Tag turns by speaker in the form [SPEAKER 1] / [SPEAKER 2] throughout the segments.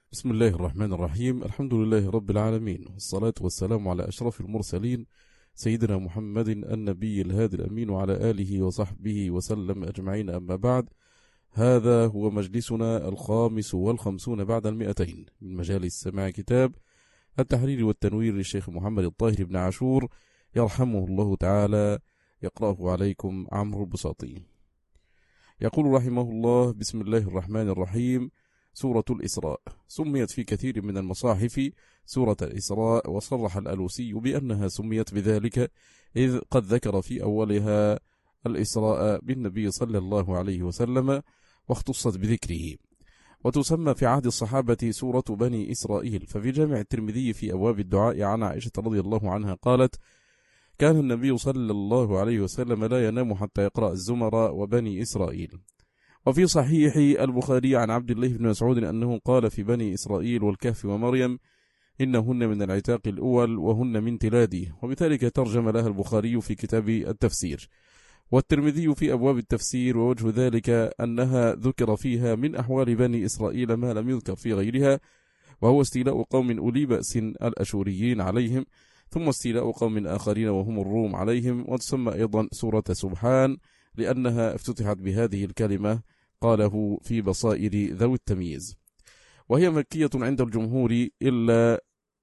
[SPEAKER 1] بسم الله الرحمن الرحيم. الحمد لله رب العالمين، والصلاة والسلام على أشرف المرسلين سيدنا محمد النبي الهادي الأمين وعلى آله وصحبه وسلم أجمعين، أما بعد. هذا هو مجلسنا 55 بعد 200 من مجالس سماع كتاب التحرير والتنوير للشيخ محمد الطاهر بن عاشور يرحمه الله تعالى، يقرأه عليكم عمرو البساطي. يقول رحمه الله: بسم الله الرحمن الرحيم. سورة الإسراء سميت في كثير من المصاحف سورة الإسراء، وصرح الألوسي بأنها سميت بذلك إذ قد ذكر في أولها الإسراء بالنبي صلى الله عليه وسلم واختصت بذكره. وتسمى في عهد الصحابة سورة بني إسرائيل، ففي جامع الترمذي في أبواب الدعاء عن عائشة رضي الله عنها قالت: كان النبي صلى الله عليه وسلم لا ينام حتى يقرأ الزمر وبني إسرائيل. وفي صحيح البخاري عن عبد الله بن مسعود أنه قال في بني إسرائيل والكهف ومريم: إنهن من العتاق الأول وهن من تلادي. وبذلك ترجم لها البخاري في كتاب التفسير، والترمذي في أبواب التفسير. ووجه ذلك أنها ذكر فيها من أحوال بني إسرائيل ما لم يذكر في غيرها، وهو استيلاء قوم أولي بأس الأشوريين عليهم، ثم استيلاء قوم آخرين وهم الروم عليهم. وتسمى أيضا سورة سبحان لأنها افتتحت بهذه الكلمة قاله في بصائر ذوي التمييز. وهي مكية عند الجمهور إلا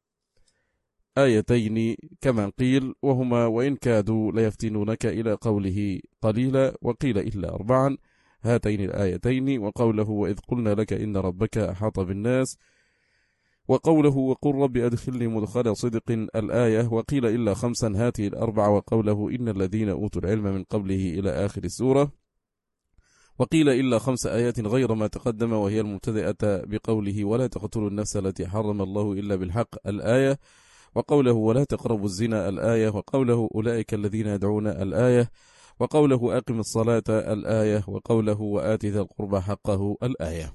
[SPEAKER 1] آيتين كما قيل، وهما: وإن كادوا ليفتنونك إلى قوله قليلا، وقيل إلا 4، هاتين الآيتين، وقوله: وإذ قلنا لك إن ربك أحاط بالناس، وقوله: وقل رب أدخلني مدخل صدق الآية، وقيل إلا 5، هاته 4، وقوله: إن الذين أوتوا العلم من قبله إلى آخر السورة، وقيل إلا 5 آيات غير ما تقدم، وهي المبتدئة بقوله: ولا تقتلوا النفس التي حرم الله إلا بالحق الآية، وقوله: ولا تقربوا الزنا الآية، وقوله: أولئك الذين يدعون الآية، وقوله: أقم الصلاة الآية، وقوله: وآت ذا القربى حقه الآية.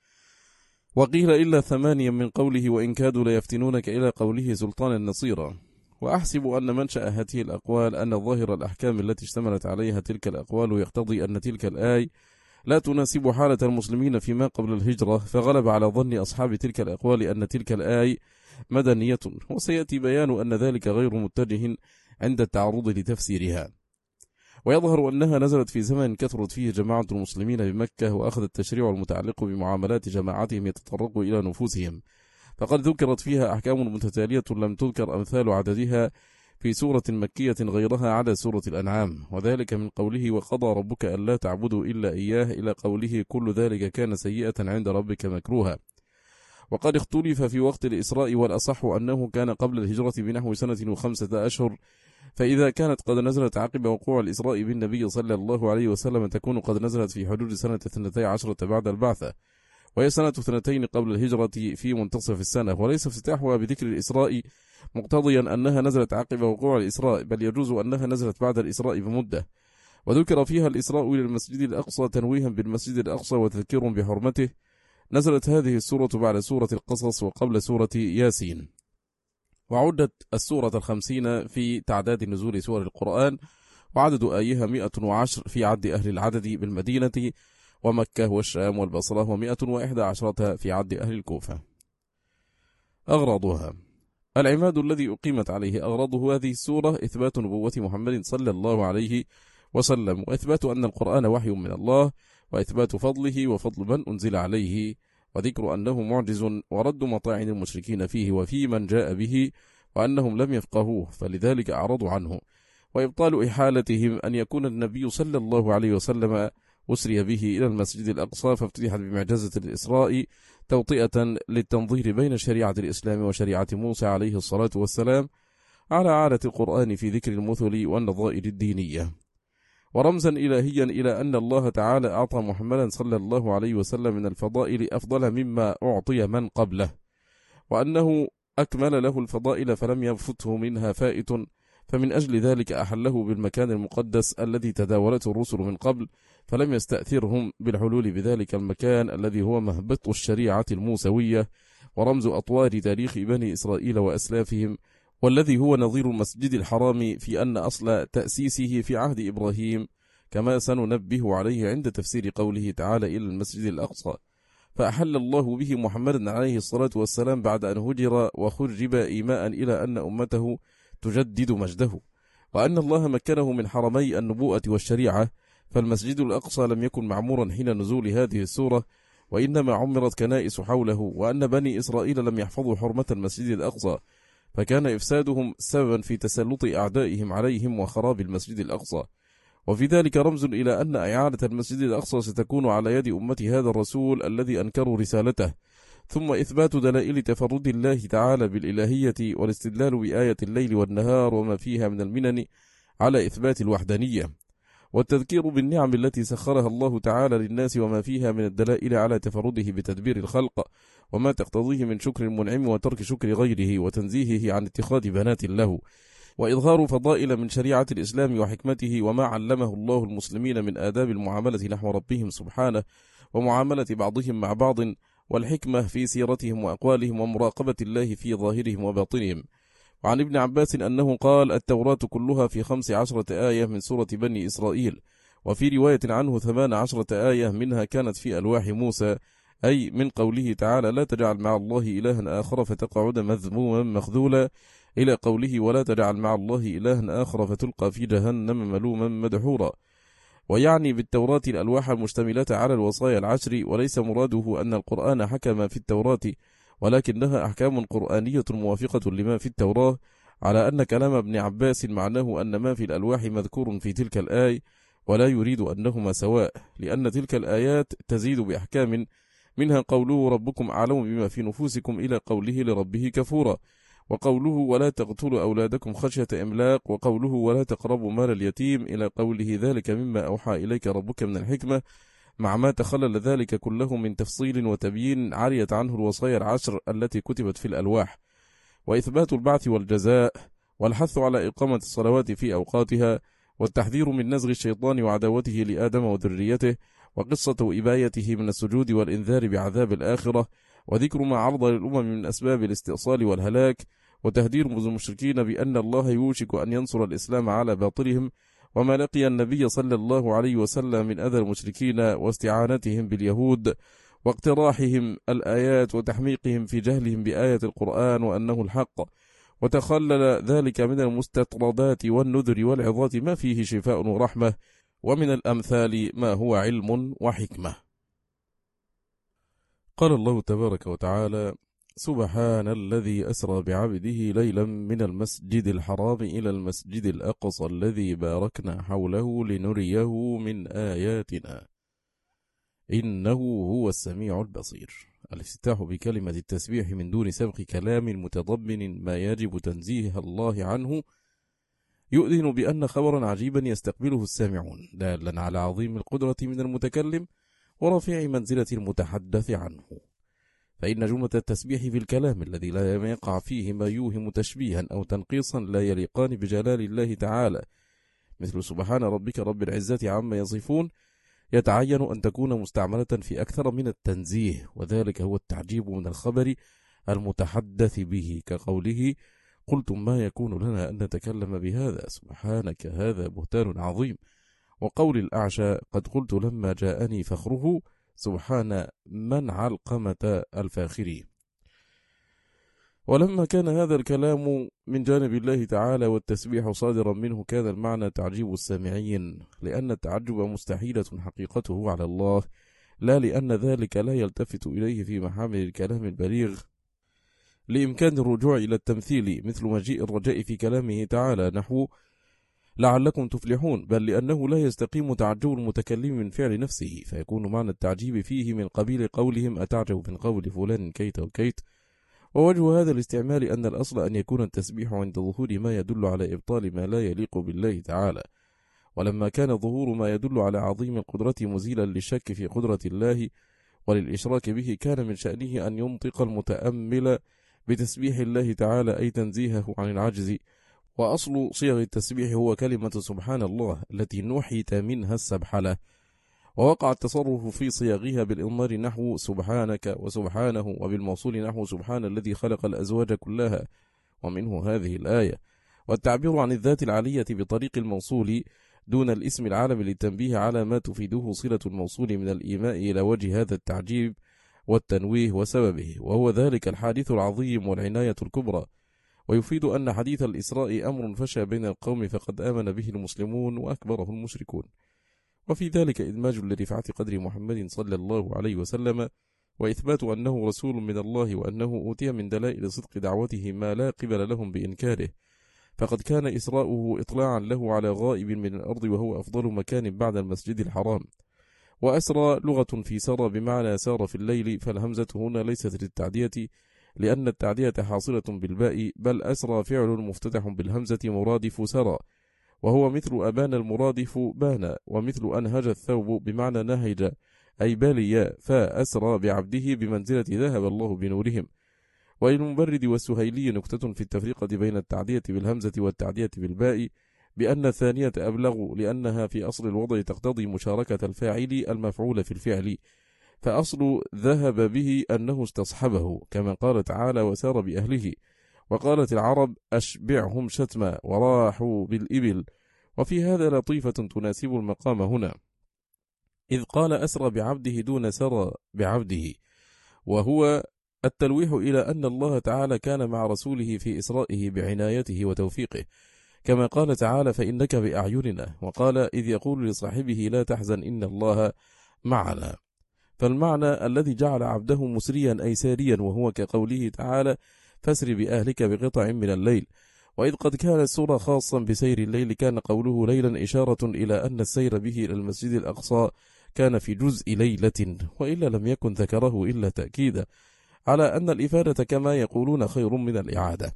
[SPEAKER 1] وقيل إلا 8 من قوله: وإن كادوا ليفتنونك إلى قوله سلطانا نصيرا. وأحسب أن منشأ هذه الأقوال أن ظاهر الأحكام التي اشتملت عليها تلك الأقوال يقتضي أن تلك الآية لا تناسب حالة المسلمين فيما قبل الهجرة، فغلب على ظن أصحاب تلك الأقوال أن تلك الآية مدنية، وسيأتي بيان أن ذلك غير متجه عند التعرض لتفسيرها. ويظهر أنها نزلت في زمن كثرت فيه جماعة المسلمين بمكة، وأخذ التشريع المتعلق بمعاملات جماعتهم يتطرق إلى نفوسهم، فقد ذكرت فيها أحكام متتالية لم تذكر أمثال عددها في سورة مكية غيرها على سورة الأنعام، وذلك من قوله: وقضى ربك ألا تعبدوا إلا إياه، إلى قوله: كل ذلك كان سيئة عند ربك مكروها. وقد اختلف في وقت الإسراء، والأصح أنه كان قبل الهجرة بنحو 1 و5 أشهر، فإذا كانت قد نزلت عقب وقوع الإسراء بالنبي صلى الله عليه وسلم تكون قد نزلت في حدود سنة 12 بعد البعثة، وهي سنة 2 قبل الهجرة في منتصف السنة. وليس افتتاحها بذكر الإسراء مقتضيا أنها نزلت عقب وقوع الإسراء، بل يجوز أنها نزلت بعد الإسراء بمدة، وذكر فيها الإسراء إلى المسجد الأقصى تنويها بالمسجد الأقصى وتذكير بحرمته. نزلت هذه السورة بعد سورة القصص وقبل سورة ياسين. وعدت السورة 50 في تعداد نزول سور القرآن، وعدد آيها 110 في عد أهل العدد بالمدينة ومكة والشام والبصرة، و111 في عد أهل الكوفة. أغراضها: العماد الذي أقيمت عليه أغراضه هذه السورة إثبات نبوة محمد صلى الله عليه وسلم، وإثبات أن القرآن وحي من الله، وإثبات فضله وفضل من أنزل عليه، وذكر أنه معجز، ورد مطاعن المشركين فيه وفي من جاء به، وأنهم لم يفقهوه فلذلك أعرضوا عنه، وإبطال إحالتهم أن يكون النبي صلى الله عليه وسلم أسري به إلى المسجد الأقصى، فافتتحت بمعجزة الإسراء توطئة للتنظير بين شريعة الإسلام وشريعة موسى عليه الصلاة والسلام على عادة القرآن في ذكر المثل والنظائر الدينية، ورمزا إلهيا إلى أن الله تعالى أعطى محمدا صلى الله عليه وسلم من الفضائل أفضل مما أعطي من قبله، وأنه أكمل له الفضائل فلم يفته منها فائت، فمن أجل ذلك أحله بالمكان المقدس الذي تداولته الرسل من قبل، فلم يستأثرهم بالحلول بذلك المكان الذي هو مهبط الشريعة الموسوية ورمز أطوار تاريخ بني إسرائيل وأسلافهم، والذي هو نظير المسجد الحرام في أن أصل تأسيسه في عهد إبراهيم، كما سننبه عليه عند تفسير قوله تعالى إلى المسجد الأقصى، فأحل الله به محمد عليه الصلاة والسلام بعد أن هجر وخرجب إيماء إلى أن أمته تجدد مجده، وأن الله مكنه من حرمي النبوءة والشريعة، فالمسجد الأقصى لم يكن معمورا حين نزول هذه السورة، وإنما عمرت كنائس حوله، وأن بني إسرائيل لم يحفظوا حرمة المسجد الأقصى، فكان إفسادهم سببا في تسلط أعدائهم عليهم وخراب المسجد الأقصى. وفي ذلك رمز إلى أن إعادة المسجد الأقصى ستكون على يد أمة هذا الرسول الذي أنكروا رسالته، ثم إثبات دلائل تفرد الله تعالى بالإلهية والاستدلال بآية الليل والنهار وما فيها من المنن على إثبات الوحدانية، والتذكير بالنعم التي سخرها الله تعالى للناس وما فيها من الدلائل على تفرده بتدبير الخلق وما تقتضيه من شكر المنعم وترك شكر غيره وتنزيهه عن اتخاذ بنات له، وإظهار فضائل من شريعة الإسلام وحكمته وما علمه الله المسلمين من آداب المعاملة نحو ربهم سبحانه ومعاملة بعضهم مع بعض، والحكمة في سيرتهم وأقوالهم ومراقبة الله في ظاهرهم وباطنهم. وعن ابن عباس أنه قال: التوراة كلها في 15 آية من سورة بني إسرائيل، وفي رواية عنه 18 آية منها كانت في ألواح موسى، أي من قوله تعالى: لا تجعل مع الله إلها آخر فتقعد مذموما مخذولا، إلى قوله: ولا تجعل مع الله إلها آخر فتلقى في جهنم ملوما مدحورا. ويعني بالتوراة الألواح المشتملة على الوصايا العشر، وليس مراده أن القرآن حكم في التوراة، ولكنها أحكام قرآنية موافقة لما في التوراة، على أن كلام ابن عباس معناه أن ما في الألواح مذكور في تلك الآية، ولا يريد أنهما سواء، لأن تلك الآيات تزيد بأحكام، منها قوله: ربكم أعلم بما في نفوسكم، إلى قوله: لربه كفورا، وقوله: ولا تقتلوا أولادكم خشية إملاق، وقوله: ولا تقربوا مال اليتيم، إلى قوله: ذلك مما أوحى إليك ربك من الحكمة، مع ما تخلل ذلك كله من تفصيل وتبيين عريت عنه الوصايا العشر التي كتبت في الألواح، وإثبات البعث والجزاء، والحث على إقامة الصلوات في أوقاتها، والتحذير من نزغ الشيطان وعداوته لآدم وذريته، وقصة إبايته من السجود والإنذار بعذاب الآخرة، وذكر ما عرض للأمم من أسباب الاستئصال والهلاك، وتهدير المشركين بأن الله يوشك أن ينصر الإسلام على باطلهم، وما لقي النبي صلى الله عليه وسلم من أذى المشركين واستعانتهم باليهود واقتراحهم الآيات وتحميقهم في جهلهم بآية القرآن وأنه الحق، وتخلل ذلك من المستطردات والنذر والعظات ما فيه شفاء ورحمة، ومن الأمثال ما هو علم وحكمة. قال الله تبارك وتعالى: سبحان الذي أسرى بعبده ليلا من المسجد الحرام إلى المسجد الأقصى الذي باركنا حوله لنريه من آياتنا إنه هو السميع البصير. الافتتاح بكلمة التسبيح من دون سبق كلام متضمن ما يجب تنزيه الله عنه يؤذن بأن خبرا عجيبا يستقبله السامعون، دالا على عظيم القدرة من المتكلم ورفيع منزلة المتحدث عنه. فإن جملة التسبيح في الكلام الذي لا يقع فيه ما يوهم تشبيها أو تنقيصا لا يليقان بجلال الله تعالى، مثل سبحان ربك رب العزة عما يصفون، يتعين أن تكون مستعملة في أكثر من التنزيه، وذلك هو التعجيب من الخبر المتحدث به، كقوله: قلتم ما يكون لنا أن نتكلم بهذا سبحانك هذا بهتان عظيم، وقول الأعشى: قد قلت لما جاءني فخره سبحان من علقمة الفاخرين. ولما كان هذا الكلام من جانب الله تعالى والتسبيح صادرا منه، كان المعنى تعجيب السامعين، لأن التعجب مستحيلة حقيقته على الله، لا لأن ذلك لا يلتفت إليه في محامل الكلام البليغ لإمكان الرجوع إلى التمثيل، مثل مجيء الرجاء في كلامه تعالى نحو لعلكم تفلحون، بل لأنه لا يستقيم تعجب المتكلم من فعل نفسه، فيكون معنى التعجيب فيه من قبيل قولهم أتعجب من قول فلان كيت وكيت. ووجه هذا الاستعمال أن الأصل أن يكون التسبيح عند ظهور ما يدل على إبطال ما لا يليق بالله تعالى، ولما كان ظهور ما يدل على عظيم القدرة مزيلا للشك في قدرة الله وللإشراك به، كان من شأنه أن ينطق المتأمل بتسبيح الله تعالى، أي تنزيهه عن العجز. وأصل صيغ التسبيح هو كلمة سبحان الله التي نحيت منها السبحلة، ووقع التصرف في صياغها بالإضمار نحو سبحانك وسبحانه، وبالموصول نحو سبحان الذي خلق الأزواج كلها، ومنه هذه الآية. والتعبير عن الذات العالية بطريق الموصول دون الاسم العالم للتنبيه على ما تفيده صلة الموصول من الإيماء إلى وجه هذا التعجيب، والتنويه وسببه، وهو ذلك الحادث العظيم والعناية الكبرى. ويفيد أن حديث الإسراء أمر فشى بين القوم فقد آمن به المسلمون وأكبره المشركون، وفي ذلك إدماج لرفعة قدر محمد صلى الله عليه وسلم، وإثبات أنه رسول من الله، وأنه أوتي من دلائل صدق دعوته ما لا قبل لهم بإنكاره، فقد كان إسراؤه إطلاعا له على غائب من الأرض، وهو أفضل مكان بعد المسجد الحرام. وأسرى لغة في سرى بمعنى سار في الليل، فالهمزة هنا ليست للتعدية لأن التعدية حاصلة بالباء، بل أسرى فعل مفتتح بالهمزة مرادف سرى، وهو مثل أبان المرادف بان، ومثل أنهج الثوب بمعنى نهج أي باليا، فأسرى بعبده بمنزلة ذهب الله بنورهم. وللمبرد والسهيلي نكتة في التفرقة بين التعدية بالهمزة والتعدية بالباء، بأن الثانية أبلغ لأنها في أصل الوضع تقتضي مشاركة الفاعل المفعول في الفعل، فأصل ذهب به أنه استصحبه، كما قال تعالى وسار بأهله. وقالت العرب أشبعهم شتما وراحوا بالإبل، وفي هذا لطيفة تناسب المقام هنا، إذ قال أسرى بعبده دون سرى بعبده، وهو التلويح إلى أن الله تعالى كان مع رسوله في إسرائه بعنايته وتوفيقه، كما قال تعالى فإنك بأعيننا، وقال إذ يقول لصاحبه لا تحزن إن الله معنا. فالمعنى الذي جعل عبده مسريا أي ساريا، وهو كقوله تعالى فاسر بأهلك بقطع من الليل. وإذ قد كان السورة خاصا بسير الليل، كان قوله ليلا إشارة إلى أن السير به إلى المسجد الأقصى كان في جزء ليلة، وإلا لم يكن ذكره إلا تأكيدا على أن الإفادة كما يقولون خير من الإعادة.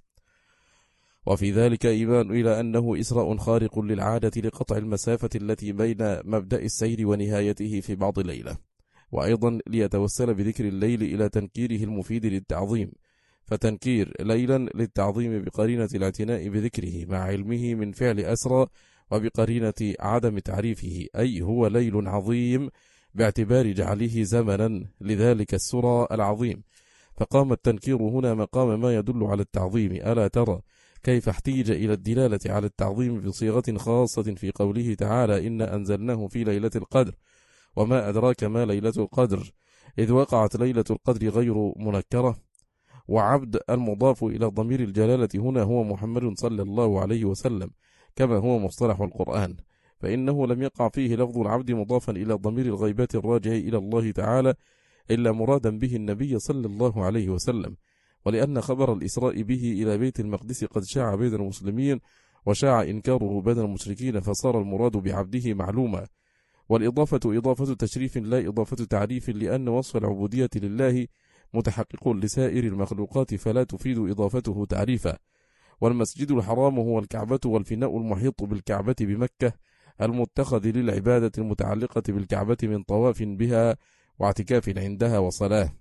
[SPEAKER 1] وفي ذلك إيمان إلى أنه إسراء خارق للعادة لقطع المسافة التي بين مبدأ السير ونهايته في بعض ليلة، وأيضا ليتوسل بذكر الليل إلى تنكيره المفيد للتعظيم، فتنكير ليلا للتعظيم بقرينة الاعتناء بذكره مع علمه من فعل أسرى، وبقرينة عدم تعريفه أي هو ليل عظيم باعتبار جعله زمنا لذلك السرى العظيم، فقام التنكير هنا مقام ما يدل على التعظيم. ألا ترى كيف احتيج إلى الدلالة على التعظيم بصيغة خاصة في قوله تعالى إنا أنزلناه في ليلة القدر، وما أدراك ما ليلة القدر، إذ وقعت ليلة القدر غير منكرة، وعبد المضاف إلى ضمير الجلالة هنا هو محمد صلى الله عليه وسلم كما هو مصطلح القرآن، فإنه لم يقع فيه لفظ العبد مضافا إلى ضمير الغيبات الراجع إلى الله تعالى إلا مرادا به النبي صلى الله عليه وسلم، ولأن خبر الإسراء به إلى بيت المقدس قد شاع بين المسلمين وشاع إنكاره بين المشركين، فصار المراد بعبده معلوما. والإضافة إضافة تشريف لا إضافة تعريف، لأن وصف العبودية لله متحقق لسائر المخلوقات فلا تفيد إضافته تعريفا. والمسجد الحرام هو الكعبة، والفناء المحيط بالكعبة بمكة المتخذ للعبادة المتعلقة بالكعبة من طواف بها واعتكاف عندها وصلاة.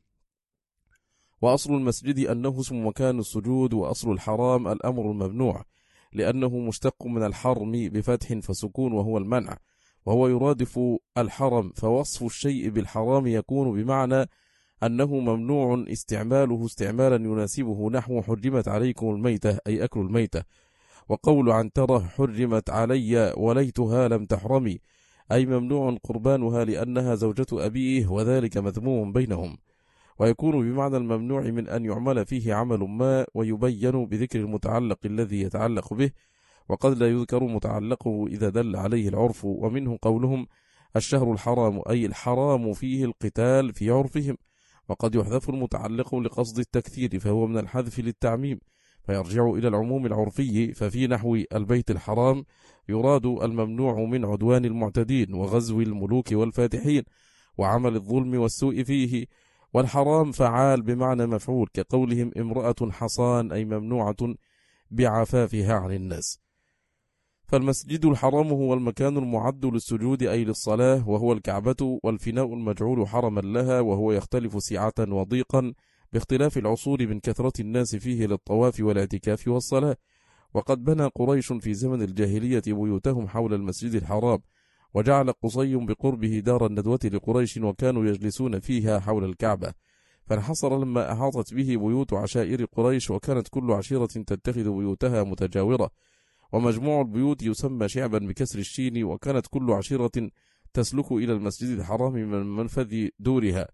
[SPEAKER 1] وأصل المسجد أنه اسم مكان السجود، وأصل الحرام الأمر الممنوع، لأنه مشتق من الحرم بفتح فسكون وهو المنع، وهو يرادف الحرم، فوصف الشيء بالحرام يكون بمعنى أنه ممنوع استعماله استعمالا يناسبه، نحو حرمت عليكم الميتة أي أكل الميتة. وقول عنترة حرمت علي وليتها لم تحرمي أي ممنوع قربانها لأنها زوجة أبيه، وذلك مذموم بينهم. ويكون بمعنى الممنوع من أن يعمل فيه عمل ما، ويبين بذكر المتعلق الذي يتعلق به، وقد لا يذكر متعلقه إذا دل عليه العرف. ومنه قولهم الشهر الحرام أي الحرام فيه القتال في عرفهم، وقد يحذف المتعلق لقصد التكثير فهو من الحذف للتعميم فيرجع إلى العموم العرفي. ففي نحو البيت الحرام يراد الممنوع من عدوان المعتدين وغزو الملوك والفاتحين وعمل الظلم والسوء فيه. والحرام فعال بمعنى مفعول، كقولهم امرأة حصان أي ممنوعة بعفافها عن الناس. فالمسجد الحرام هو المكان المعد للسجود أي للصلاة، وهو الكعبة، والفناء المجعول حرما لها، وهو يختلف سعة وضيقا باختلاف العصور من كثرة الناس فيه للطواف والاعتكاف والصلاة. وقد بنى قريش في زمن الجاهلية بيوتهم حول المسجد الحرام، وجعل قصي بقربه دار الندوة لقريش، وكانوا يجلسون فيها حول الكعبة، فانحصر لما أحاطت به بيوت عشائر قريش، وكانت كل عشيرة تتخذ بيوتها متجاورة، ومجموع البيوت يسمى شعبا بكسر الشين، وكانت كل عشيرة تسلك إلى المسجد الحرام من منفذ دورها،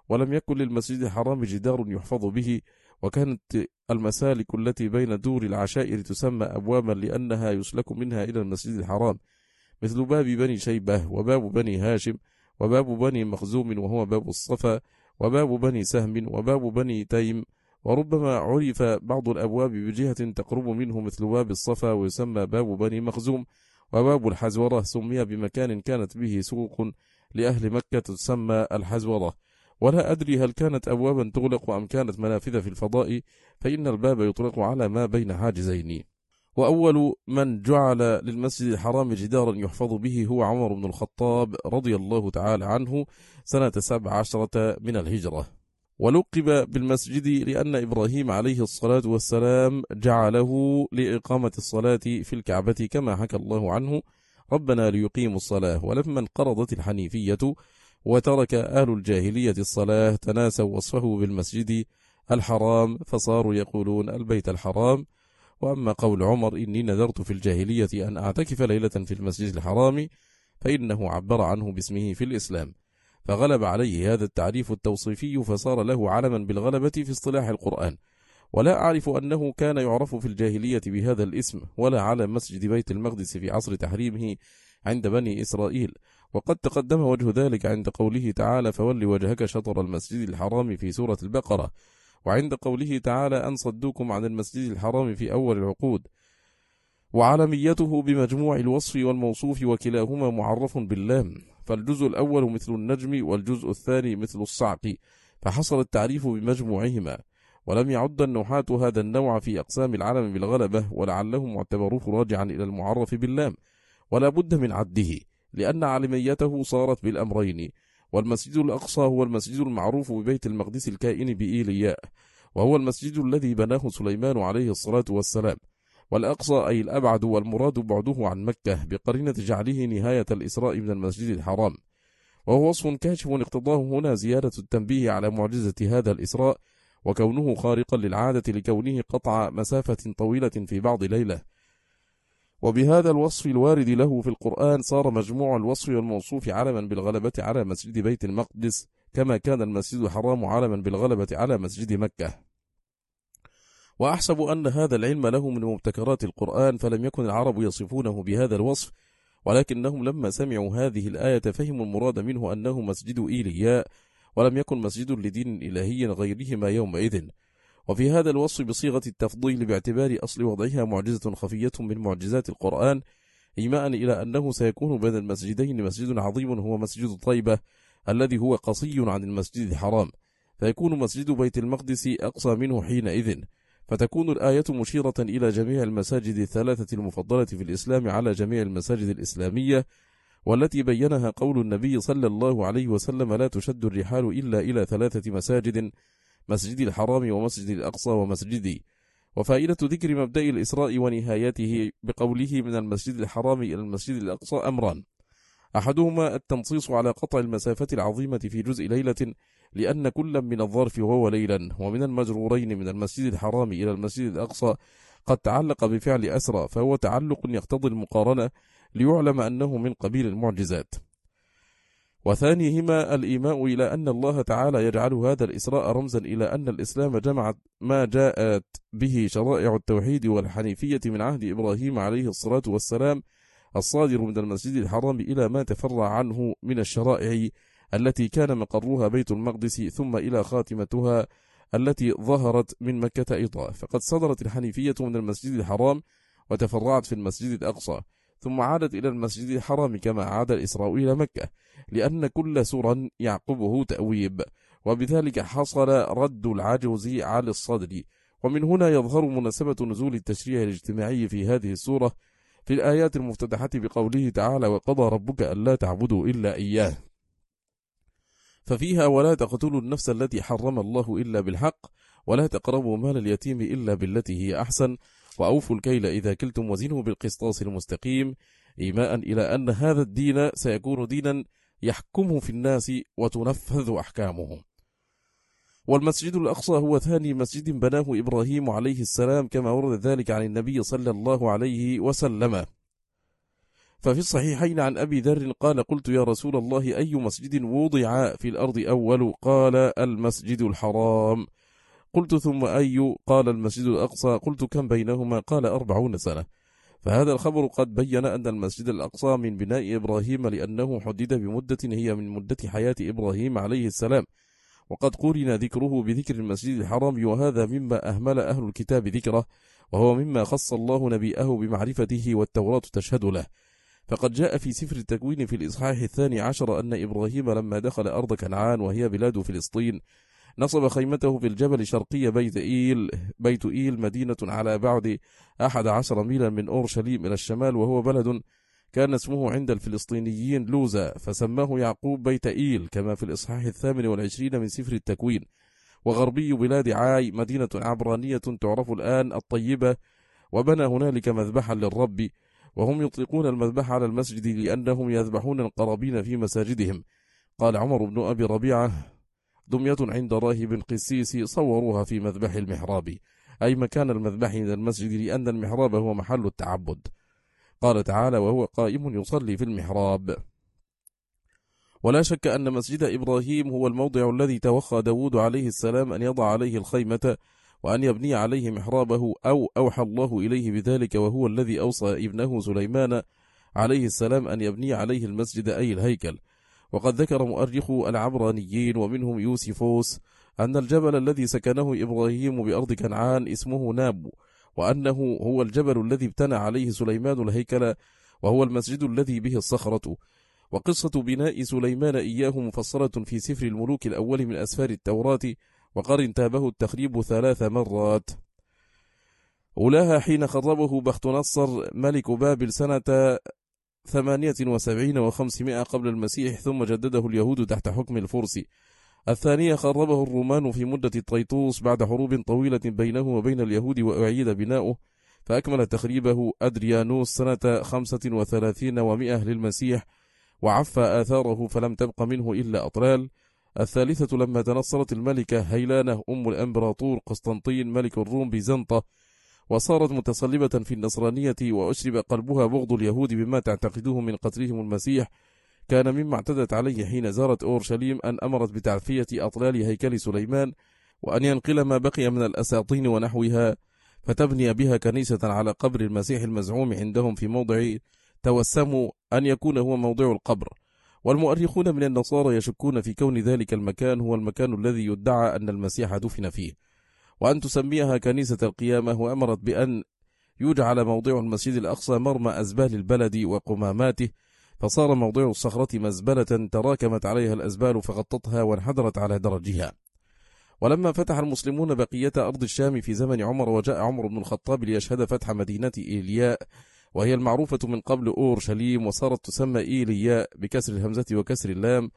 [SPEAKER 1] ولم يكن للمسجد الحرام جدار يحفظ به، وكانت المسالك التي بين دور العشائر تسمى أبوابا لأنها يسلك منها إلى المسجد الحرام، مثل باب بني شيبة، وباب بني هاشم، وباب بني مخزوم وهو باب الصفا، وباب بني سهم، وباب بني تيم. وربما عرف بعض الأبواب بجهة تقرب منه مثل باب الصفا ويسمى باب بني مخزوم. وباب الحزورة سمي بمكان كانت به سوق لأهل مكة تسمى الحزورة. ولا أدري هل كانت أبوابا تغلق أم كانت منافذ في الفضاء، فإن الباب يطلق على ما بين حاجزين. وأول من جعل للمسجد الحرام جدارا يحفظ به هو عمر بن الخطاب رضي الله تعالى عنه سنة 17 من الهجرة. ولقب بالمسجد لأن إبراهيم عليه الصلاة والسلام جعله لإقامة الصلاة في الكعبة كما حكى الله عنه: ربنا ليقيموا الصلاة. ولما انقرضت الحنيفية وترك أهل الجاهلية الصلاة تناسوا وصفه بالمسجد الحرام، فصاروا يقولون البيت الحرام. وأما قول عمر إني نذرت في الجاهلية أن أعتكف ليلة في المسجد الحرام، فإنه عبر عنه باسمه في الإسلام، فغلب عليه هذا التعريف التوصيفي فصار له علما بالغلبة في اصطلاح القرآن. ولا أعرف أنه كان يعرف في الجاهلية بهذا الاسم ولا على مسجد بيت المقدس في عصر تحريمه عند بني إسرائيل. وقد تقدم وجه ذلك عند قوله تعالى: فول وجهك شطر المسجد الحرام في سورة البقرة، وعند قوله تعالى: أن صدوكم عن المسجد الحرام في أول العقود. وعلميته بمجموع الوصف والموصوف، وكلاهما معرف باللام، فالجزء الأول مثل النجم والجزء الثاني مثل الصعق، فحصل التعريف بمجموعهما. ولم يعد النحاة هذا النوع في أقسام العلم بالغلبة، ولعله معتبروه راجعا إلى المعرف باللام، ولا بد من عده لأن علميته صارت بالأمرين. والمسجد الأقصى هو المسجد المعروف ببيت المقدس الكائن بإيلياء، وهو المسجد الذي بناه سليمان عليه الصلاة والسلام. والأقصى أي الأبعد، والمراد بعده عن مكة بقرينة جعله نهاية الإسراء من المسجد الحرام. وهو وصف كاشف اقتضاه هنا زيادة التنبيه على معجزة هذا الإسراء، وكونه خارقا للعادة لكونه قطع مسافة طويلة في بعض ليلة. وبهذا الوصف الوارد له في القرآن صار مجموع الوصف والموصوف علما بالغلبة على مسجد بيت المقدس، كما كان المسجد الحرام علما بالغلبة على مسجد مكة. وأحسب أن هذا العلم له من مبتكرات القرآن، فلم يكن العرب يصفونه بهذا الوصف، ولكنهم لما سمعوا هذه الآية فهموا المراد منه أنه مسجد إيلياء، ولم يكن مسجد لدين إلهي غيرهما يومئذ. وفي هذا الوصف بصيغة التفضيل باعتبار أصل وضعها معجزة خفية من معجزات القرآن، إيماء إلى أنه سيكون بين المسجدين مسجد عظيم هو مسجد طيبة الذي هو قصي عن المسجد الحرام، فيكون مسجد بيت المقدس أقصى منه حينئذ، فتكون الآية مشيرة إلى جميع المساجد الثلاثة المفضلة في الإسلام على جميع المساجد الإسلامية، والتي بينها قول النبي صلى الله عليه وسلم: لا تشد الرحال إلا إلى 3 مساجد: مسجد الحرام ومسجد الأقصى ومسجدي. وفائدة ذكر مبدأ الإسراء ونهايته بقوله من المسجد الحرام إلى المسجد الأقصى أمران: أحدهما التنصيص على قطع المسافة العظيمة في جزء ليلة، لأن كل من الظرف وهو ليلا ومن المجرورين من المسجد الحرام إلى المسجد الأقصى قد تعلق بفعل أسرى، فهو تعلق يقتضي المقارنة ليعلم أنه من قبيل المعجزات. وثانيهما الإيماء إلى أن الله تعالى يجعل هذا الإسراء رمزا إلى أن الإسلام جمع ما جاءت به شرائع التوحيد والحنيفية من عهد إبراهيم عليه الصلاة والسلام الصادر من المسجد الحرام إلى ما تفرع عنه من الشرائع التي كان مقرها بيت المقدس، ثم إلى خاتمتها التي ظهرت من مكة أيضا. فقد صدرت الحنيفية من المسجد الحرام وتفرعت في المسجد الأقصى، ثم عادت إلى المسجد الحرام كما عاد الإسراء إلى مكة، لأن كل سورا يعقبه تأويب، وبذلك حصل رد العجوز على الصدر. ومن هنا يظهر مناسبة نزول التشريع الاجتماعي في هذه السورة في الآيات المفتتحة بقوله تعالى: وقضى ربك ألا تعبدوا إلا إياه، ففيها: ولا تقتلوا النفس التي حرم الله إلا بالحق، ولا تقربوا مال اليتيم إلا بالتي هي أحسن، وأوفوا الكيل إذا كلتم وزنوا بالقسطاس المستقيم، إيماء إلى أن هذا الدين سيكون دينا يحكمه في الناس وتنفذ أحكامه. والمسجد الأقصى هو ثاني مسجد بناه إبراهيم عليه السلام، كما ورد ذلك عن النبي صلى الله عليه وسلم. ففي الصحيحين عن أبي ذر قال قلت يا رسول الله أي مسجد وضع في الأرض أول؟ قال المسجد الحرام. قلت ثم أي؟ قال المسجد الأقصى. قلت كم بينهما؟ قال 40 سنة. فهذا الخبر قد بين أن المسجد الأقصى من بناء إبراهيم، لأنه حدد بمدة هي من مدة حياة إبراهيم عليه السلام، وقد قرن ذكره بذكر المسجد الحرام، وهذا مما أهمل أهل الكتاب ذكره، وهو مما خص الله نبيه بمعرفته والتوراة تشهد له. فقد جاء في سفر التكوين في الإصحاح 12 أن إبراهيم لما دخل أرض كنعان وهي بلاد فلسطين نصب خيمته في الجبل شرقي بيت إيل مدينة على بعد 11 ميلا من أورشليم إلى الشمال، وهو بلد كان اسمه عند الفلسطينيين لوزا، فسماه يعقوب بيت إيل كما في الإصحاح 28 من سفر التكوين. وغربي بلاد عاي مدينة عبرانية تعرف الآن الطيبة، وبنى هنالك مذبحا للرب، وهم يطلقون المذبح على المسجد لأنهم يذبحون القرابين في مساجدهم. قال عمر بن أبي ربيعة دمية عند راهب قسيس صوروها في مذبح المحراب، أي مكان المذبح من المسجد، لأن المحراب هو محل التعبد. قال تعالى وهو قائم يصلي في المحراب. ولا شك أن مسجد إبراهيم هو الموضع الذي توخى داود عليه السلام أن يضع عليه الخيمة وأن يبني عليه محرابه، أو أوحى الله إليه بذلك، وهو الذي أوصى ابنه سليمان عليه السلام أن يبني عليه المسجد أي الهيكل. وقد ذكر مؤرخو العبرانيين ومنهم يوسفوس أن الجبل الذي سكنه إبراهيم بأرض كنعان اسمه ناب، وأنه هو الجبل الذي ابتنى عليه سليمان الهيكل، وهو المسجد الذي به الصخرة. وقصة بناء سليمان إياه مفصلة في سفر الملوك الأول من أسفار التوراة، وقد انتابه التخريب 3 مرات. أولاها حين خربه بخت نصر ملك بابل سنة 78 و500 قبل المسيح، ثم جدده اليهود تحت حكم الفرس. الثانية خربه الرومان في مدة طريطوس بعد حروب طويلة بينه وبين اليهود، وأعيد بناؤه، فأكمل تخريبه أدريانوس سنة 35 و100 للمسيح، وعفى آثاره فلم تبق منه إلا أطلال. الثالثة لما تنصرت الملكة هيلانة أم الأمبراطور قسطنطين ملك الروم بيزنطة، وصارت متصلبة في النصرانية، وأشرب قلبها بغض اليهود بما تعتقده من قتلهم المسيح، كان مما اعتدت عليه حين زارت أورشليم أن أمرت بتعفية أطلال هيكل سليمان، وأن ينقل ما بقي من الأساطين ونحوها فتبني بها كنيسة على قبر المسيح المزعوم عندهم في موضع توسموا أن يكون هو موضع القبر. والمؤرخون من النصارى يشكون في كون ذلك المكان هو المكان الذي يدعى أن المسيح دفن فيه، وأن تسميها كنيسة القيامة، وأمرت بأن يجعل موضع المسجد الأقصى مرمى أزبال البلد وقماماته، فصار موضع الصخرة مزبلة تراكمت عليها الأزبال فغطتها وانحدرت على درجها. ولما فتح المسلمون بقية أرض الشام في زمن عمر، وجاء عمر بن الخطاب ليشهد فتح مدينة إيلياء، وهي المعروفة من قبل أورشليم، وصارت تسمى إيلياء بكسر الهمزة وكسر اللام،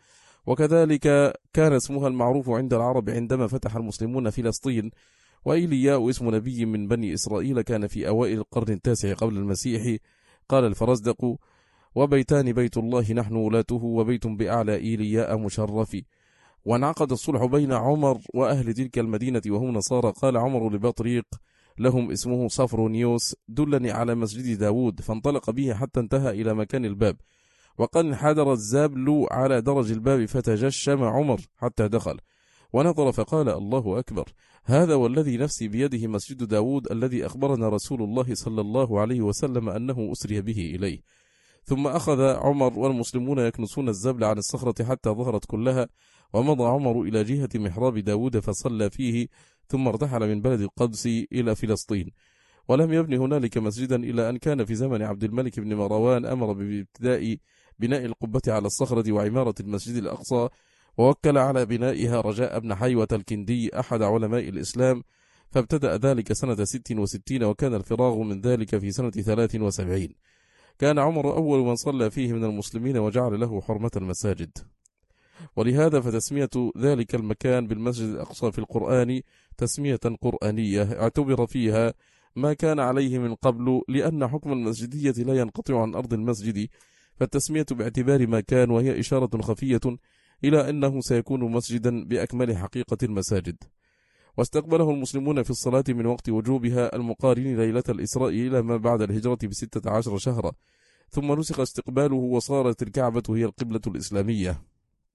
[SPEAKER 1] وكذلك كان اسمها المعروف عند العرب عندما فتح المسلمون فلسطين. وإيلياء اسم نبي من بني إسرائيل كان في أوائل القرن 9 قبل المسيح. قال الفرزدق: وبيتان بيت الله نحن ولاته، وبيت بأعلى إيلياء مشرف. وانعقد الصلح بين عمر وأهل تلك المدينة وهم نصارى. قال عمر لبطريق لهم اسمه صفرونيوس: دلني على مسجد داود، فانطلق به حتى انتهى إلى مكان الباب، وقد انحدر الزابل على درج الباب، فتجشم عمر حتى دخل ونظر فقال: الله أكبر، هذا والذي نفسي بيده مسجد داود الذي أخبرنا رسول الله صلى الله عليه وسلم أنه أسري به إليه. ثم أخذ عمر والمسلمون يكنسون الزبل عن الصخرة حتى ظهرت كلها، ومضى عمر إلى جهة محراب داود فصلى فيه، ثم ارتحل من بلد القدس إلى فلسطين، ولم يبني هنالك مسجدا إلى أن كان في زمن عبد الملك بن مروان أمر بابتداء بناء القبة على الصخرة وعمارة المسجد الأقصى، ووكل على بنائها رجاء بن حيوة الكندي أحد علماء الإسلام، فابتدأ ذلك سنة 66، وكان الفراغ من ذلك في سنة 73. كان عمر أول من صلى فيه من المسلمين وجعل له حرمة المساجد، ولهذا فتسمية ذلك المكان بالمسجد الأقصى في القرآن تسمية قرآنية اعتبر فيها ما كان عليه من قبل، لأن حكم المسجدية لا ينقطع عن أرض المسجد، فالتسمية باعتبار ما كان، وهي إشارة خفية إلى أنه سيكون مسجدا بأكمل حقيقة المساجد. واستقبله المسلمون في الصلاة من وقت وجوبها المقارن ليلة الإسراء إلى ما بعد الهجرة ب16 شهرا، ثم نسخ استقباله وصارت الكعبة هي القبلة الإسلامية.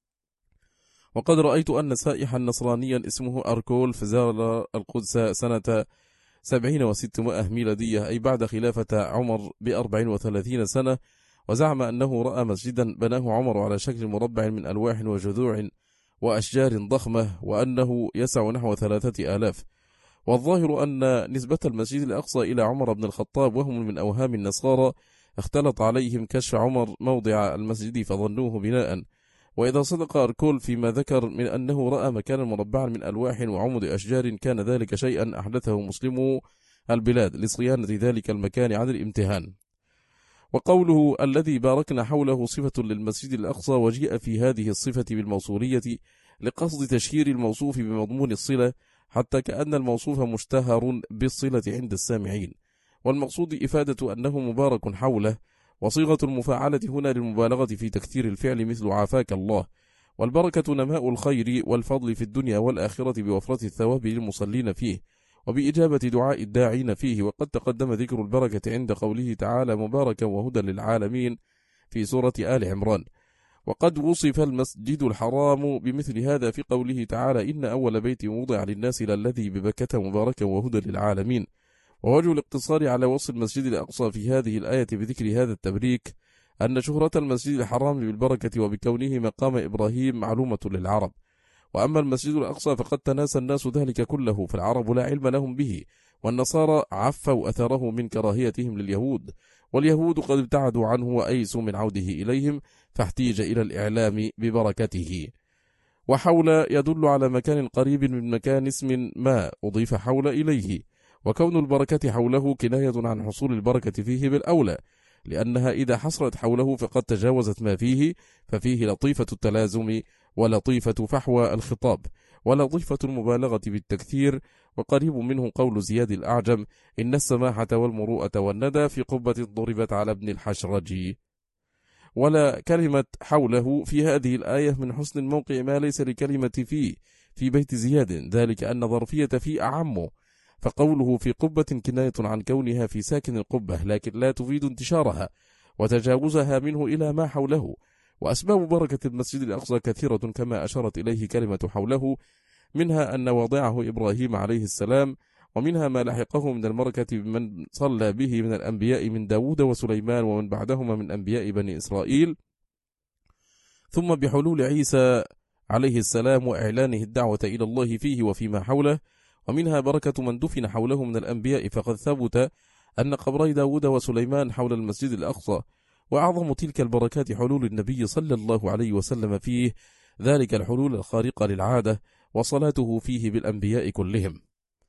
[SPEAKER 1] وقد رأيت أن سائحا نصرانيا اسمه أركول فزار القدس سنة 70 و600 ميلادية، أي بعد خلافة عمر ب34 سنة، وزعم أنه رأى مسجدا بناه عمر على شكل مربع من ألواح وجذوع وأشجار ضخمة، وأنه يسع نحو 3000. والظاهر أن نسبة المسجد الأقصى إلى عمر بن الخطاب وهم من أوهام النصارى، اختلط عليهم كشف عمر موضع المسجد فظنوه بناء. وإذا صدق أركول فيما ذكر من أنه رأى مكانا مربعا من ألواح وعمد أشجار، كان ذلك شيئا أحدثه مسلمو البلاد لصيانة ذلك المكان عن الامتهان. وقوله الذي باركنا حوله صفة للمسجد الأقصى، وجيء في هذه الصفة بالموصولية لقصد تشهير الموصوف بمضمون الصلة، حتى كأن الموصوف مشتهر بالصلة عند السامعين، والمقصود إفادة أنه مبارك حوله. وصيغة المفاعلة هنا للمبالغة في تكثير الفعل مثل عافاك الله. والبركة نماء الخير والفضل في الدنيا والآخرة بوفرة الثواب للمصلين فيه وبإجابة دعاء الداعين فيه. وقد تقدم ذكر البركة عند قوله تعالى مباركا وهدى للعالمين في سورة آل عمران. وقد وصف المسجد الحرام بمثل هذا في قوله تعالى إن أول بيت وضع للناس للذي ببكة مباركا وهدى للعالمين. ووجه الاقتصار على وصف المسجد الأقصى في هذه الآية بذكر هذا التبريك أن شهرة المسجد الحرام بالبركة وبكونه مقام إبراهيم معلومة للعرب. وأما المسجد الأقصى فقد تناسى الناس ذلك كله، فالعرب لا علم لهم به، والنصارى عفوا أثره من كراهيتهم لليهود، واليهود قد ابتعدوا عنه وأيسوا من عوده إليهم، فاحتيج إلى الإعلام ببركته. وحول يدل على مكان قريب من مكان اسم ما أضيف حول إليه، وكون البركة حوله كناية عن حصول البركة فيه بالأولى، لأنها إذا حصلت حوله فقد تجاوزت ما فيه، ففيه لطيفة التلازم ولطيفة فحوى الخطاب ولطيفة المبالغة بالتكثير. وقريب منه قول زياد الأعجم إن السماحة والمروءة والندى في قبة ضربت على ابن الحشرج. ولا كلمة حوله في هذه الآية من حسن الموقع ما ليس لكلمة فيه في بيت زياد، ذلك أن ظرفية في أعم، فقوله في قبة كناية عن كونها في ساكن القبة، لكن لا تفيد انتشارها وتجاوزها منه إلى ما حوله. وأسباب بركة المسجد الأقصى كثيرة كما أشارت إليه كلمة حوله، منها أن واضعه إبراهيم عليه السلام، ومنها ما لحقه من البركة بمن صلى به من الأنبياء من داود وسليمان ومن بعدهما من أنبياء بني إسرائيل، ثم بحلول عيسى عليه السلام وإعلانه الدعوة إلى الله فيه وفيما حوله. ومنها بركة من دفن حوله من الأنبياء، فقد ثبت أن قبري داود وسليمان حول المسجد الأقصى. وأعظم تلك البركات حلول النبي صلى الله عليه وسلم فيه، ذلك الحلول الخارقة للعادة، وصلاته فيه بالأنبياء كلهم.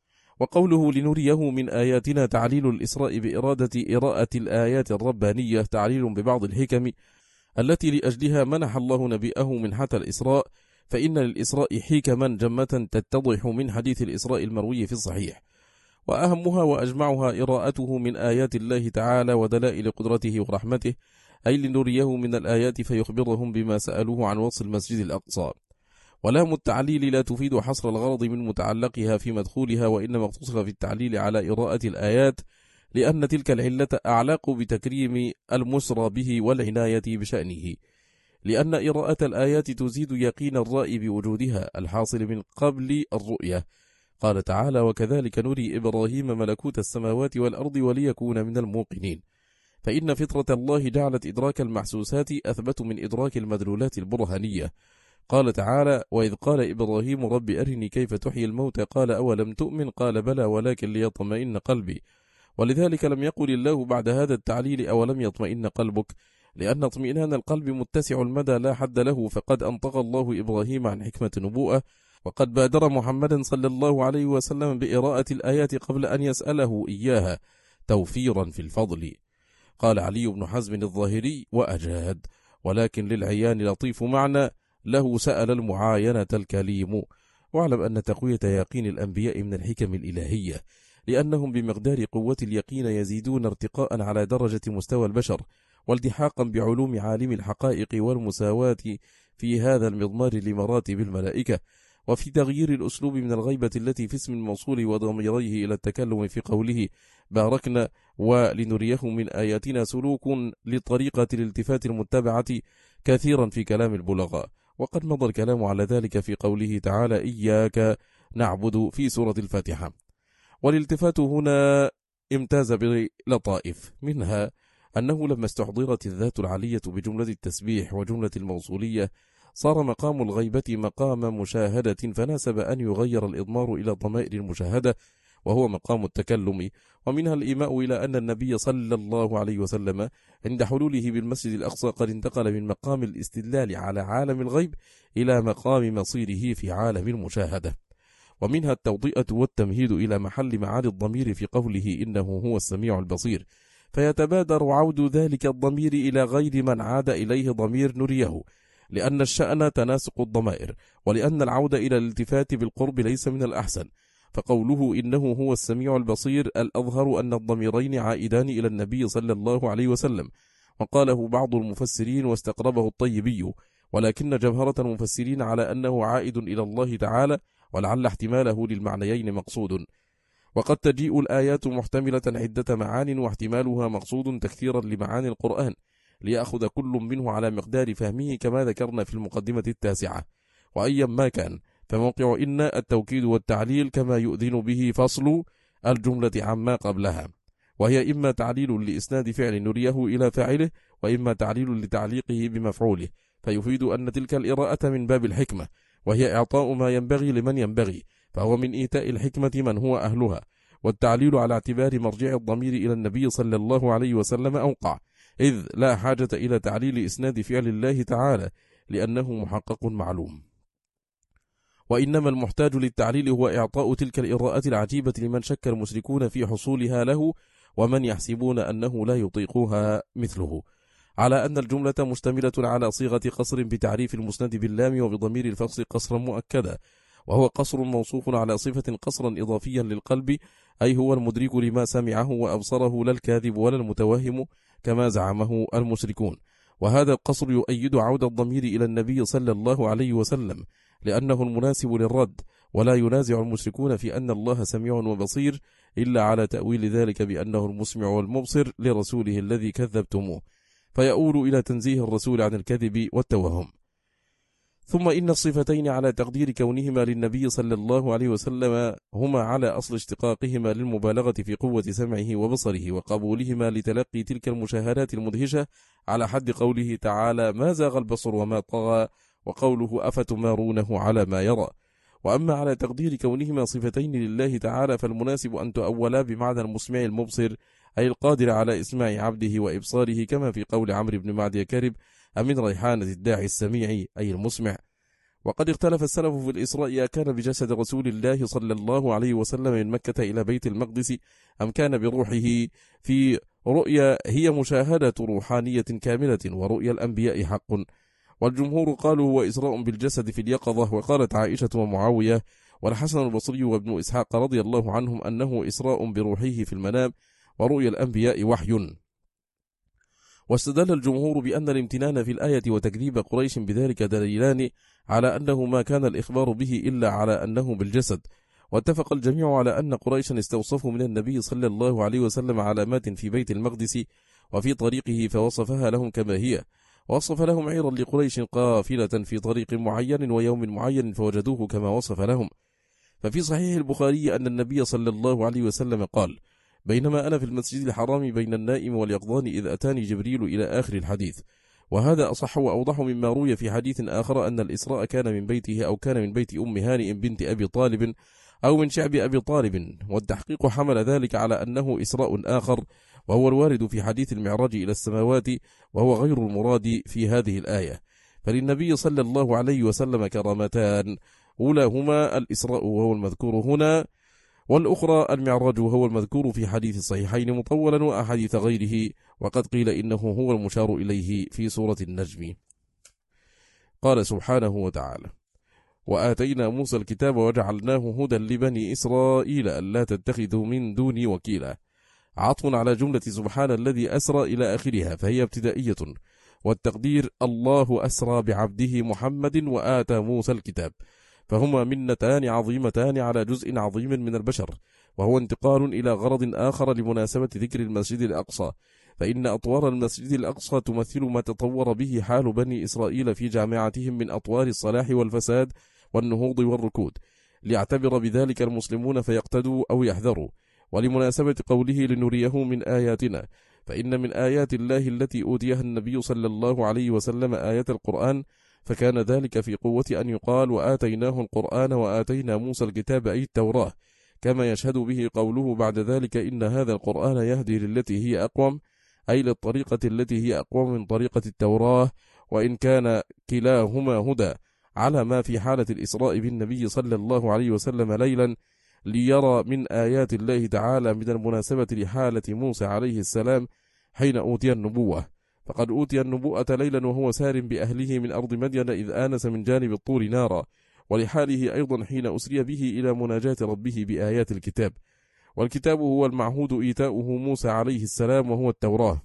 [SPEAKER 1] وقوله لنريه من آياتنا تعليل الإسراء بإرادة إراءة الآيات الربانية، تعليل ببعض الحكم التي لأجلها منح الله نبيئه منحة الإسراء، فإن للإسراء حكما جمة تتضح من حديث الإسراء المروي في الصحيح، وأهمها وأجمعها إراءته من آيات الله تعالى ودلائل قدرته ورحمته، أي لنريه من الآيات فيخبرهم بما سألوه عن وصف المسجد الأقصى. ولام التعليل لا تفيد حصر الغرض من متعلقها في مدخولها، وإنما اقتصر في التعليل على إراءة الآيات، لأن تلك العلة أعلاق بتكريم المسرى به والعناية بشأنه، لأن إراءة الآيات تزيد يقين الرائي بوجودها الحاصل من قبل الرؤية. قال تعالى وكذلك نري إبراهيم ملكوت السماوات والأرض وليكون من الموقنين، فإن فطرة الله جعلت إدراك المحسوسات أثبت من إدراك المدلولات البرهانية. قال تعالى وإذ قال إبراهيم رب أرني كيف تحيي الموتى قال أولم تؤمن قال بلى ولكن ليطمئن قلبي. ولذلك لم يقل الله بعد هذا التعليل أولم يطمئن قلبك، لأن اطمئنان القلب متسع المدى لا حد له، فقد أنطق الله إبراهيم عن حكمة النبوءة، وقد بادر محمدا صلى الله عليه وسلم بإراءة الآيات قبل أن يسأله إياها توفيرا في الفضل. قال علي بن حزم الظاهري وأجاد ولكن للعيان لطيف معنى له سأل المعاينة الكليم. واعلم أن تقوية يقين الأنبياء من الحكم الإلهية، لأنهم بمقدار قوة اليقين يزيدون ارتقاء على درجة مستوى البشر، والتحاقا بعلوم عالم الحقائق والمساواة في هذا المضمار لمراتب الملائكة، وفي تغيير الأسلوب من الغيبة التي في اسم الموصول وضميريه إلى التكلم في قوله باركنا ولنريه من آياتنا سلوك لطريقة الالتفات المتبعة كثيرا في كلام البلغاء، وقد مضى الكلام على ذلك في قوله تعالى إياك نعبد في سورة الفاتحة. والالتفات هنا امتاز بلطائف، منها أنه لما استحضرت الذات العلية بجملة التسبيح وجملة الموصولية صار مقام الغيبة مقام مشاهدة، فناسب أن يغير الإضمار إلى ضمائر المشاهدة وهو مقام التكلم. ومنها الإيماء إلى أن النبي صلى الله عليه وسلم عند حلوله بالمسجد الأقصى قد انتقل من مقام الاستدلال على عالم الغيب إلى مقام مصيره في عالم المشاهدة. ومنها التوطئة والتمهيد إلى محل معاني الضمير في قوله إنه هو السميع البصير، فيتبادر عود ذلك الضمير إلى غير من عاد إليه ضمير نريه، لأن الشأن تناسق الضمائر، ولأن العود إلى الالتفات بالقرب ليس من الأحسن. فقوله إنه هو السميع البصير الأظهر أن الضميرين عائدان إلى النبي صلى الله عليه وسلم، وقاله بعض المفسرين واستقربه الطيبي، ولكن جمهرة المفسرين على أنه عائد إلى الله تعالى، ولعل احتماله للمعنيين مقصود. وقد تجيء الآيات محتملة عدة معان، واحتمالها مقصود تكثيرا لمعاني القرآن ليأخذ كل منه على مقدار فهمه كما ذكرنا في المقدمة التاسعة. وأيا ما كان فموقع إن التوكيد والتعليل كما يؤذن به فصل الجملة عما قبلها، وهي إما تعليل لإسناد فعل نريه إلى فاعله، وإما تعليل لتعليقه بمفعوله، فيفيد أن تلك الإراءة من باب الحكمة، وهي إعطاء ما ينبغي لمن ينبغي، فهو من إيتاء الحكمة من هو أهلها. والتعليل على اعتبار مرجع الضمير إلى النبي صلى الله عليه وسلم أوقع، إذ لا حاجة إلى تعليل إسناد فعل الله تعالى لأنه محقق معلوم. وإنما المحتاج للتعليل هو إعطاء تلك الإراءة العجيبة لمن شك المشركون في حصولها له، ومن يحسبون أنه لا يطيقها مثله، على أن الجملة مشتملة على صيغة قصر بتعريف المسند باللام وبضمير الفصل قصرا مؤكدا، وهو قصر موصوف على صفة قصرا إضافيا للقلب، أي هو المدرك لما سمعه وأبصره لا الكاذب ولا المتوهم كما زعمه المشركون. وهذا القصر يؤيد عود الضمير إلى النبي صلى الله عليه وسلم لأنه المناسب للرد، ولا ينازع المشركون في أن الله سميع وبصير إلا على تأويل ذلك بأنه المسمع والمبصر لرسوله الذي كذبتموه، فيؤول إلى تنزيه الرسول عن الكذب والتوهم. ثم إن الصفتين على تقدير كونهما للنبي صلى الله عليه وسلم هما على أصل اشتقاقهما للمبالغة في قوة سمعه وبصره وقبولهما لتلقي تلك المشاهدات المدهشة، على حد قوله تعالى ما زاغ البصر وما طغى، وقوله أفتمارونه على ما يرى. وأما على تقدير كونهما صفتين لله تعالى فالمناسب أن تؤولا بمعنى المسمع المبصر، أي القادر على إسماع عبده وإبصاره، كما في قول عمرو بن معدي كرب أمن ريحانة الداعي السميع أي المسمع. وقد اختلف السلف في الإسراء أكان بجسد رسول الله صلى الله عليه وسلم من مكة إلى بيت المقدس أم كان بروحه، في رؤيا هي مشاهدة روحانية كاملة، ورؤيا الأنبياء حق. والجمهور قالوا هو إسراء بالجسد في اليقظة، وقالت عائشة ومعاوية والحسن البصري وابن إسحاق رضي الله عنهم أنه إسراء بروحه في المنام، ورؤيا الأنبياء وحي. واستدل الجمهور بأن الامتنان في الآية وتكذيب قريش بذلك دليلان على أنه ما كان الإخبار به إلا على أنه بالجسد. واتفق الجميع على أن قريشا استوصفوا من النبي صلى الله عليه وسلم علامات في بيت المقدس وفي طريقه فوصفها لهم كما هي، ووصف لهم عيرا لقريش قافلة في طريق معين ويوم معين فوجدوه كما وصف لهم. ففي صحيح البخاري أن النبي صلى الله عليه وسلم قال بينما أنا في المسجد الحرام بين النائم واليقظان إذ أتاني جبريل إلى آخر الحديث. وهذا أصح وأوضح مما روي في حديث آخر أن الإسراء كان من بيته أو كان من بيت أم هانئ بنت أبي طالب أو من شعب أبي طالب، والتحقيق حمل ذلك على أنه إسراء آخر، وهو الوارد في حديث المعراج إلى السماوات، وهو غير المراد في هذه الآية. فللنبي صلى الله عليه وسلم كرامتان، أولاهما الإسراء وهو المذكور هنا، والأخرى المعراج وهو المذكور في حديث الصحيحين مطولا وأحاديث غيره، وقد قيل إنه هو المشار إليه في سورة النجم. قال سبحانه وتعالى وآتينا موسى الكتاب وجعلناه هدى لبني إسرائيل ألا تتخذوا من دوني وكيلا، عطف على جملة سبحان الذي أسرى إلى آخرها، فهي ابتدائية، والتقدير الله أسرى بعبده محمد وآتى موسى الكتاب، فهما منتان عظيمتان على جزء عظيم من البشر، وهو انتقال إلى غرض آخر لمناسبة ذكر المسجد الأقصى، فإن أطوار المسجد الأقصى تمثل ما تطور به حال بني إسرائيل في جامعتهم من أطوار الصلاح والفساد والنهوض والركود، ليعتبر بذلك المسلمون فيقتدوا أو يحذروا. ولمناسبة قوله لنريه من آياتنا، فإن من آيات الله التي أوتيها النبي صلى الله عليه وسلم آية القرآن، فكان ذلك في قوة أن يقال وآتيناه القرآن وآتينا موسى الكتاب أي التوراة، كما يشهد به قوله بعد ذلك إن هذا القرآن يهدي للتي هي أقوم، أي للطريقة التي هي أقوم من طريقة التوراة، وإن كان كلاهما هدى، على ما في حالة الإسراء بالنبي صلى الله عليه وسلم ليلا ليرى من آيات الله تعالى من المناسبة لحالة موسى عليه السلام حين أوتي النبوة، فقد أوتي النبوءة ليلا وهو سار بأهله من أرض مدين إذ آنس من جانب الطور نارا، ولحاله أيضا حين أسري به إلى مناجاة ربه بآيات الكتاب، والكتاب هو المعهود إيتاؤه موسى عليه السلام وهو التوراة.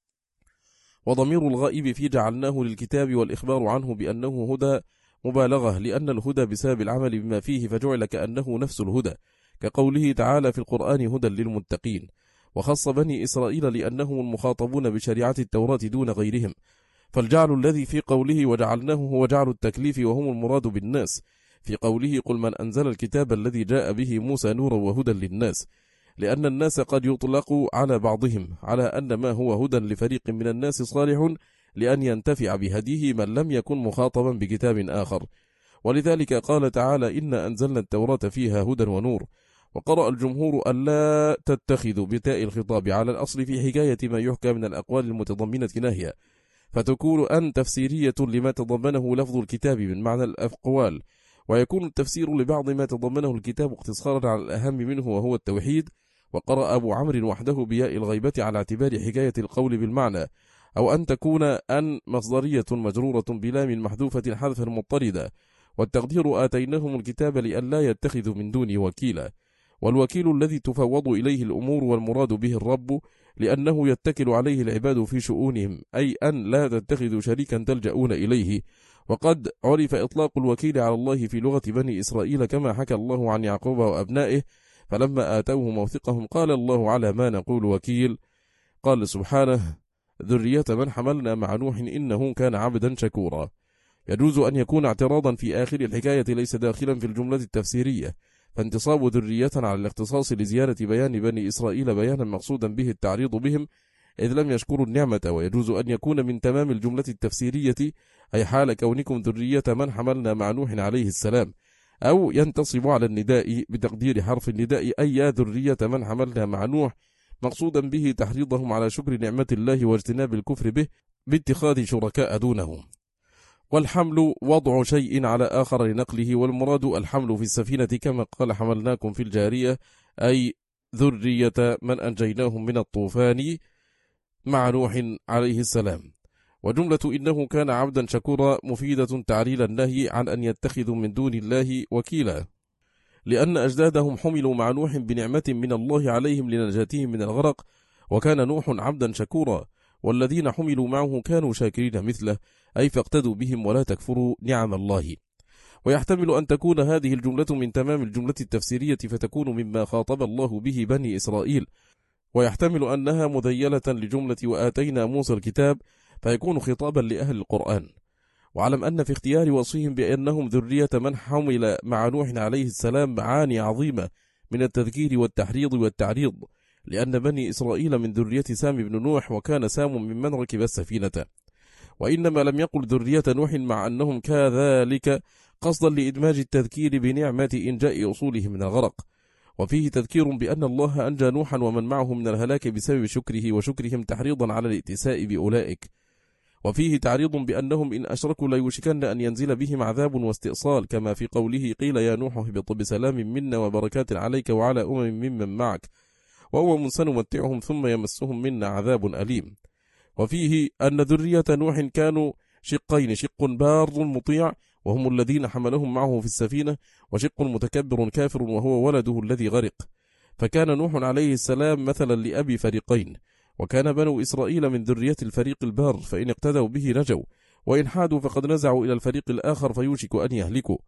[SPEAKER 1] وضمير الغائب في جعلناه للكتاب والإخبار عنه بأنه هدى مبالغة، لأن الهدى بسبب العمل بما فيه فجعل كأنه نفس الهدى، كقوله تعالى في القرآن هدى للمتقين. وخص بني إسرائيل لأنهم المخاطبون بشريعة التوراة دون غيرهم، فالجعل الذي في قوله وجعلناه هو جعل التكليف وهم المراد بالناس، في قوله قل من أنزل الكتاب الذي جاء به موسى نورا وهدى للناس، لأن الناس قد يطلق على بعضهم على أن ما هو هدى لفريق من الناس صالح لأن ينتفع بهديه من لم يكن مخاطبا بكتاب آخر. ولذلك قال تعالى إن أنزلنا التوراة فيها هدى ونور. وقرأ الجمهور ألا تتخذوا بتاء الخطاب على الأصل في حكاية ما يحكى من الأقوال المتضمنة ناهية، فتكون أن تفسيرية لما تضمنه لفظ الكتاب من معنى الأقوال، ويكون التفسير لبعض ما تضمنه الكتاب اختصارا على الأهم منه وهو التوحيد. وقرأ أبو عمرو وحده بياء الغيبة على اعتبار حكاية القول بالمعنى، أو أن تكون أن مصدرية مجرورة بلام محذوفة حذفا مضطردا، والتقدير آتيناهم الكتاب لئلا يتخذوا من دون وكيلا، والوكيل الذي تفوض إليه الأمور والمراد به الرب، لأنه يتكل عليه العباد في شؤونهم، أي أن لا تتخذوا شريكا تلجؤون إليه. وقد عرف إطلاق الوكيل على الله في لغة بني إسرائيل كما حكى الله عن يعقوب وأبنائه، فلما آتوه موثقهم قال الله على ما نقول وكيل. قال سبحانه ذرية من حملنا مع نوح إنه كان عبدا شكورا. يجوز أن يكون اعتراضا في آخر الحكاية ليس داخلا في الجملة التفسيرية، فانتصاب ذرية على الاختصاص لزيادة بيان بني إسرائيل بيانا مقصودا به التعريض بهم إذ لم يشكروا النعمة. ويجوز أن يكون من تمام الجملة التفسيرية أي حال كونكم ذرية من حملنا مع نوح عليه السلام، أو ينتصب على النداء بتقدير حرف النداء أي يا ذرية من حملنا مع نوح، مقصودا به تحريضهم على شكر نعمة الله واجتناب الكفر به باتخاذ شركاء دونه. والحمل وضع شيء على آخر لنقله، والمراد الحمل في السفينة كما قال حملناكم في الجارية، أي ذرية من أنجيناهم من الطوفان مع نوح عليه السلام. وجملة إنه كان عبدا شكورا مفيدة تعليل النهي عن أن يتخذوا من دون الله وكيلا، لأن أجدادهم حملوا مع نوح بنعمة من الله عليهم لنجاتهم من الغرق، وكان نوح عبدا شكورا، والذين حملوا معه كانوا شاكرين مثله، أي فاقتدوا بهم ولا تكفروا نعم الله. ويحتمل أن تكون هذه الجملة من تمام الجملة التفسيرية فتكون مما خاطب الله به بني إسرائيل، ويحتمل أنها مذيلة لجملة وآتينا موسى الكتاب فيكون خطابا لأهل القرآن. وعلم أن في اختيار وصفهم بأنهم ذرية من حمل مع نوح عليه السلام معاني عظيمة من التذكير والتحريض والتعريض، لأن بني إسرائيل من ذرية سام بن نوح، وكان سام ممن ركب السفينة. وإنما لم يقل ذرية نوح مع أنهم كذلك قصدا لإدماج التذكير بنعمة إنجاء أصوله من الغرق. وفيه تذكير بأن الله أنجى نوحا ومن معه من الهلاك بسبب شكره وشكرهم تحريضا على الائتساء بأولئك. وفيه تعريض بأنهم إن أشركوا لا يوشكن أن ينزل بهم عذاب واستئصال، كما في قوله قيل يا نوح اهبط بسلام منا وبركات عليك وعلى ممن معك وهو سنمتعهم ثم يمسهم منا عذاب أليم. وفيه أن ذرية نوح كانوا شقين، شق بار مطيع وهم الذين حملهم معه في السفينة، وشق متكبر كافر وهو ولده الذي غرق، فكان نوح عليه السلام مثلا لأبي فريقين، وكان بنو إسرائيل من ذرية الفريق البار، فإن اقتدوا به نجوا، وإن حادوا فقد نزعوا إلى الفريق الآخر فيوشك أن يهلكوا.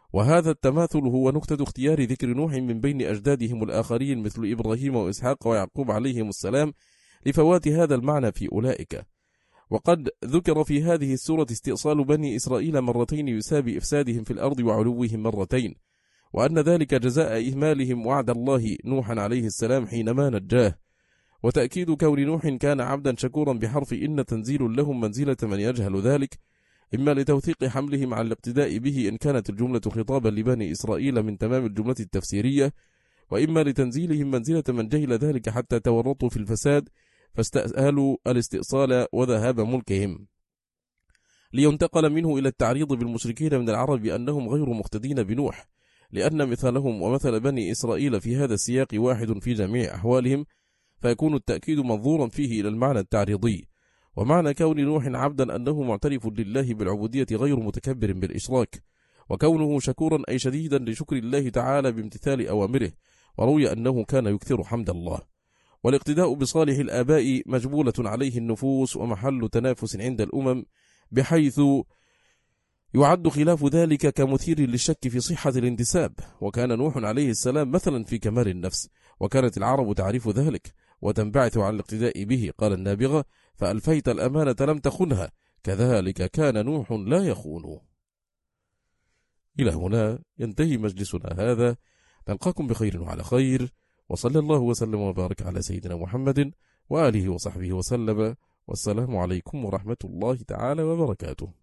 [SPEAKER 1] وهذا التماثل هو نكتة اختيار ذكر نوح من بين أجدادهم الآخرين مثل إبراهيم وإسحاق ويعقوب عليهم السلام لفوات هذا المعنى في أولئك. وقد ذكر في هذه السورة استئصال بني إسرائيل مرتين يساوي إفسادهم في الأرض وعلوهم مرتين، وأن ذلك جزاء إهمالهم وعد الله نوحا عليه السلام حينما نجاه. وتأكيد كون نوح كان عبدا شكورا بحرف إن تنزيل لهم منزلة من يجهل ذلك، إما لتوثيق حملهم على الاقتداء به إن كانت الجملة خطابا لبني إسرائيل من تمام الجملة التفسيرية، وإما لتنزيلهم منزلة من جهل ذلك حتى تورطوا في الفساد فاستأهلوا الاستئصال وذهاب ملكهم، لينتقل منه إلى التعريض بالمشركين من العرب بأنهم غير مقتدين بنوح، لأن مثلهم ومثل بني إسرائيل في هذا السياق واحد في جميع أحوالهم، فيكون التأكيد منظورا فيه إلى المعنى التعريضي. ومعنى كون نوح عبدا أنه معترف لله بالعبودية غير متكبر بالإشراك، وكونه شكورا أي شديدا لشكر الله تعالى بامتثال أوامره، وروي أنه كان يكثر حمد الله. والاقتداء بصالح الآباء مجبولة عليه النفوس ومحل تنافس عند الأمم، بحيث يعد خلاف ذلك كمثير للشك في صحة الانتساب. وكان نوح عليه السلام مثلا في كمال النفس، وكانت العرب تعرف ذلك وتنبعث عن الاقتداء به. قال النابغة: فألفيت الأمانة لم تخنها، كذلك كان نوح لا يخون. إلى هنا ينتهي مجلسنا هذا، نلقاكم بخير وعلى خير، وصلى الله وسلم وبارك على سيدنا محمد وآله وصحبه وسلم، والسلام عليكم ورحمة الله تعالى وبركاته.